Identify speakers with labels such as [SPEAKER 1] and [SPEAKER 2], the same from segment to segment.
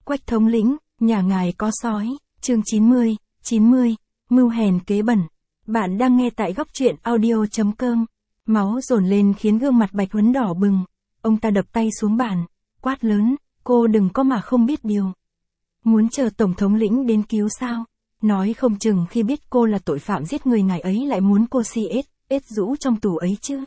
[SPEAKER 1] Quách thống lĩnh, nhà ngài có sói, chương 90, mưu hèn kế bẩn. Bạn đang nghe tại góc truyện audio.com. Máu dồn lên khiến gương mặt Bạch Huấn đỏ bừng. Ông ta đập tay xuống bàn, quát lớn, cô đừng có mà không biết điều. Muốn chờ Tổng thống lĩnh đến cứu sao? Nói không chừng khi biết cô là tội phạm giết người ngài ấy lại muốn cô ết rũ trong tù ấy chứ.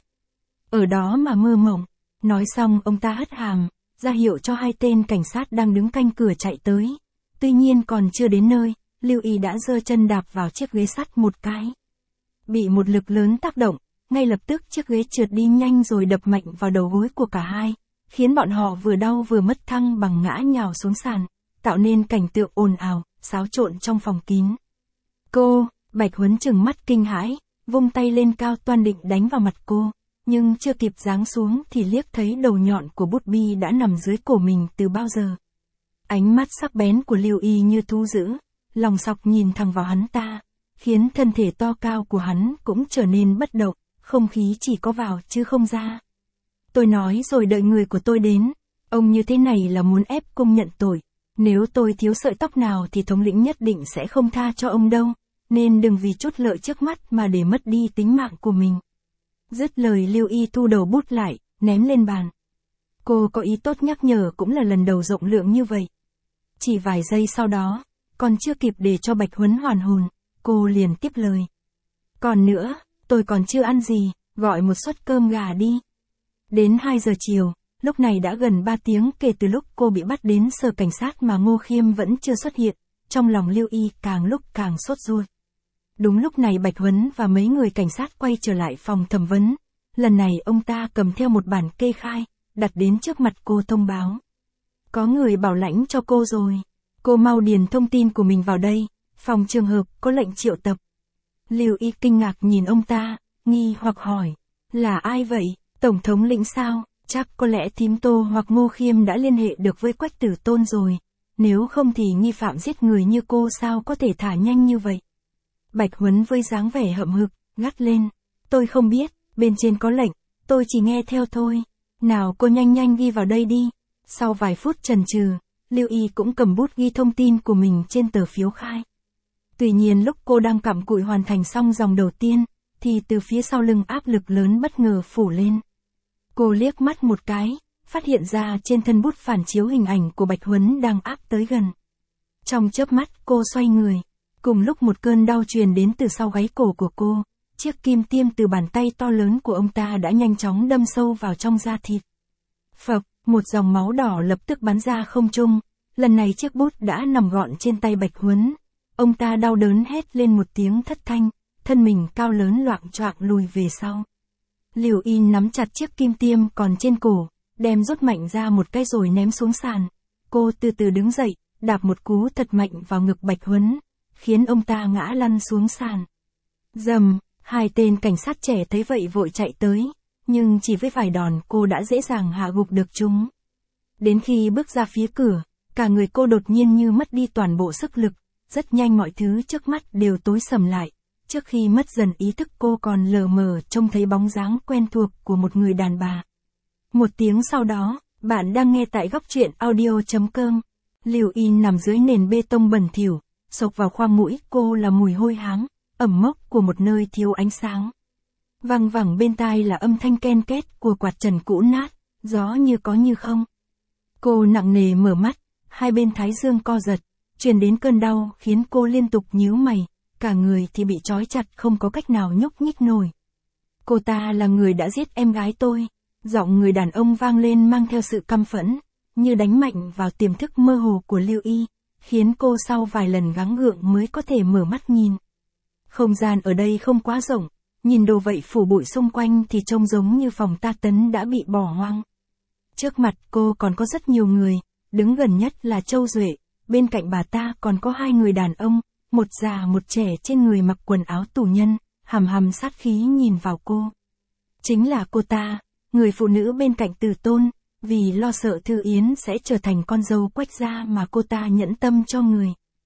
[SPEAKER 1] Ở đó mà mơ mộng. Nói xong ông ta hất hàm, ra hiệu cho hai tên cảnh sát đang đứng canh cửa chạy tới. Tuy nhiên còn chưa đến nơi, Lưu Y đã giơ chân đạp vào chiếc ghế sắt một cái. Bị một lực lớn tác động, ngay lập tức chiếc ghế trượt đi nhanh rồi đập mạnh vào đầu gối của cả hai, khiến bọn họ vừa đau vừa mất thăng bằng ngã nhào xuống sàn, tạo nên cảnh tượng ồn ào, xáo trộn trong phòng kín. Cô, Bạch Huấn trừng mắt kinh hãi, vung tay lên cao toan định đánh vào mặt cô, nhưng chưa kịp giáng xuống thì liếc thấy đầu nhọn của bút bi đã nằm dưới cổ mình từ bao giờ. Ánh mắt sắc bén của Lưu Y như thú dữ, lòng sọc nhìn thẳng vào hắn ta, khiến thân thể to cao của hắn cũng trở nên bất động, không khí chỉ có vào chứ không ra. Tôi nói rồi đợi người của tôi đến, ông như thế này là muốn ép công nhận tội, nếu tôi thiếu sợi tóc nào thì thống lĩnh nhất định sẽ không tha cho ông đâu, nên đừng vì chút lợi trước mắt mà để mất đi tính mạng của mình. Dứt lời Lưu Y thu đầu bút lại, ném lên bàn. Cô có ý tốt nhắc nhở cũng là lần đầu rộng lượng như vậy. Chỉ vài giây sau đó, còn chưa kịp để cho Bạch Huấn hoàn hồn, cô liền tiếp lời. Còn nữa, tôi còn chưa ăn gì, gọi một suất cơm gà đi. Đến 2 giờ chiều, lúc này đã gần 3 tiếng kể từ lúc cô bị bắt đến sở cảnh sát mà Ngô Khiêm vẫn chưa xuất hiện, trong lòng Lưu Y càng lúc càng sốt ruột. Đúng lúc này Bạch Huấn và mấy người cảnh sát quay trở lại phòng thẩm vấn. Lần này ông ta cầm theo một bản kê khai, đặt đến trước mặt cô thông báo. Có người bảo lãnh cho cô rồi. Cô mau điền thông tin của mình vào đây, phòng trường hợp có lệnh triệu tập. Lưu Y kinh ngạc nhìn ông ta, nghi hoặc hỏi. Là ai vậy? Tổng thống lĩnh sao? Chắc có lẽ thím Tô hoặc Ngô Khiêm đã liên hệ được với Quách Tử Tôn rồi. Nếu không thì nghi phạm giết người như cô sao có thể thả nhanh như vậy? Bạch Huấn với dáng vẻ hậm hực, gắt lên. Tôi không biết, bên trên có lệnh, tôi chỉ nghe theo thôi. Nào cô nhanh ghi vào đây đi. Sau vài phút chần chừ, Lưu Y cũng cầm bút ghi thông tin của mình trên tờ phiếu khai. Tuy nhiên lúc cô đang cặm cụi hoàn thành xong dòng đầu tiên, thì từ phía sau lưng áp lực lớn bất ngờ phủ lên. Cô liếc mắt một cái, phát hiện ra trên thân bút phản chiếu hình ảnh của Bạch Huấn đang áp tới gần. Trong chớp mắt cô xoay người. Cùng lúc một cơn đau truyền đến từ sau gáy cổ của cô, chiếc kim tiêm từ bàn tay to lớn của ông ta đã nhanh chóng đâm sâu vào trong da thịt. Phập, một dòng máu đỏ lập tức bắn ra không trung, lần này chiếc bút đã nằm gọn trên tay Bạch Huấn. Ông ta đau đớn hét lên một tiếng thất thanh, thân mình cao lớn loạng choạng lùi về sau. Lưu Y nắm chặt chiếc kim tiêm còn trên cổ, đem rút mạnh ra một cái rồi ném xuống sàn. Cô từ từ đứng dậy, đạp một cú thật mạnh vào ngực Bạch Huấn, khiến ông ta ngã lăn xuống sàn. Rầm, hai tên cảnh sát trẻ thấy vậy vội chạy tới, nhưng chỉ với vài đòn cô đã dễ dàng hạ gục được chúng. Đến khi bước ra phía cửa, cả người cô đột nhiên như mất đi toàn bộ sức lực, rất nhanh mọi thứ trước mắt đều tối sầm lại. Trước khi mất dần ý thức cô còn lờ mờ trông thấy bóng dáng quen thuộc của một người đàn bà. Một tiếng sau đó, bạn đang nghe tại góc truyện audio.com. Lưu Y nằm dưới nền bê tông bẩn thỉu, xộc vào khoang mũi cô là mùi hôi hám, ẩm mốc của một nơi thiếu ánh sáng. Văng vẳng bên tai là âm thanh ken két của quạt trần cũ nát, gió như có như không. Cô nặng nề mở mắt, hai bên thái dương co giật, truyền đến cơn đau khiến cô liên tục nhíu mày, cả người thì bị trói chặt không có cách nào nhúc nhích nổi. Cô ta là người đã giết em gái tôi, giọng người đàn ông vang lên mang theo sự căm phẫn, như đánh mạnh vào tiềm thức mơ hồ của Lưu Y, khiến cô sau vài lần gắng gượng mới có thể mở mắt nhìn. Không gian ở đây không quá rộng, nhìn đồ vậy phủ bụi xung quanh thì trông giống như phòng ta tấn đã bị bỏ hoang. Trước mặt cô còn có rất nhiều người, đứng gần nhất là Châu Duệ, bên cạnh bà ta còn có hai người đàn ông, một già một trẻ trên người mặc quần áo tù nhân, hằm sát khí nhìn vào cô. Chính là cô ta, người phụ nữ bên cạnh Từ Tôn, vì lo sợ Thư Yến sẽ trở thành con dâu Quách gia mà cô ta nhẫn tâm cho người.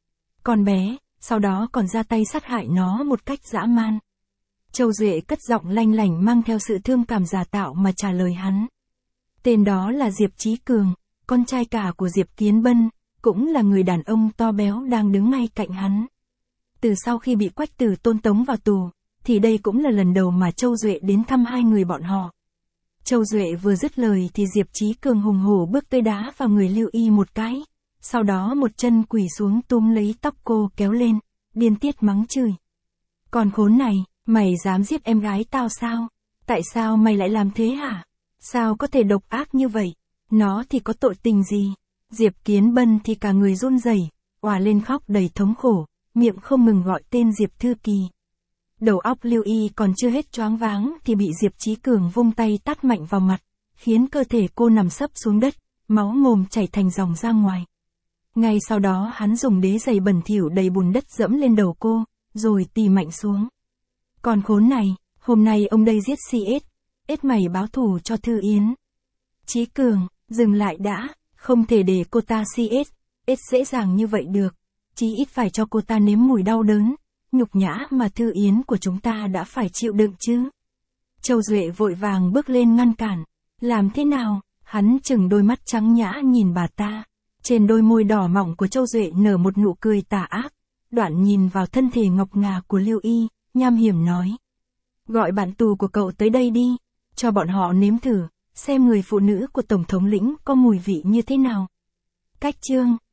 [SPEAKER 1] Con bé, sau đó còn ra tay sát hại nó một cách dã man. Châu Duệ cất giọng lanh lảnh mang theo sự thương cảm giả tạo mà trả lời hắn. Tên đó là Diệp Chí Cường, con trai cả của Diệp Kiến Bân, cũng là người đàn ông to béo đang đứng ngay cạnh hắn. Từ sau khi bị Quách Tử Tôn tống vào tù, thì đây cũng là lần đầu mà Châu Duệ đến thăm hai người bọn họ. Châu Duệ vừa dứt lời thì Diệp Chí Cường hùng hổ bước tới đá vào người Lưu Y một cái, sau đó một chân quỳ xuống túm lấy tóc cô kéo lên, điên tiết mắng chửi. Còn khốn này, mày dám giết em gái tao sao? Tại sao mày lại làm thế hả? Sao có thể độc ác như vậy? Nó thì có tội tình gì? Diệp Kiến Bân thì cả người run rẩy, òa lên khóc đầy thống khổ, miệng không ngừng gọi tên Diệp Thư Kỳ. Đầu óc Lưu Y còn chưa hết choáng váng thì bị Diệp Chí Cường vung tay tát mạnh vào mặt, khiến cơ thể cô nằm sấp xuống đất, máu mồm chảy thành dòng ra ngoài. Ngay sau đó hắn dùng đế giày bẩn thỉu đầy bùn đất dẫm lên đầu cô, rồi tì mạnh xuống. Còn khốn này, hôm nay ông đây giết CS, mày báo thù cho Thư Yến. Chí Cường, dừng lại đã, không thể để cô ta CS dễ dàng như vậy được, chí ít phải cho cô ta nếm mùi đau đớn, nhục nhã mà Thư Yến của chúng ta đã phải chịu đựng chứ. Châu Duệ vội vàng bước lên ngăn cản, làm thế nào, hắn chừng đôi mắt trắng nhã nhìn bà ta. Trên đôi môi đỏ mọng của Châu Duệ nở một nụ cười tà ác, đoạn nhìn vào thân thể ngọc ngà của Lưu Y, nham hiểm nói. Gọi bạn tù của cậu tới đây đi, cho bọn họ nếm thử, xem người phụ nữ của Tổng thống lĩnh có mùi vị như thế nào. Cách chương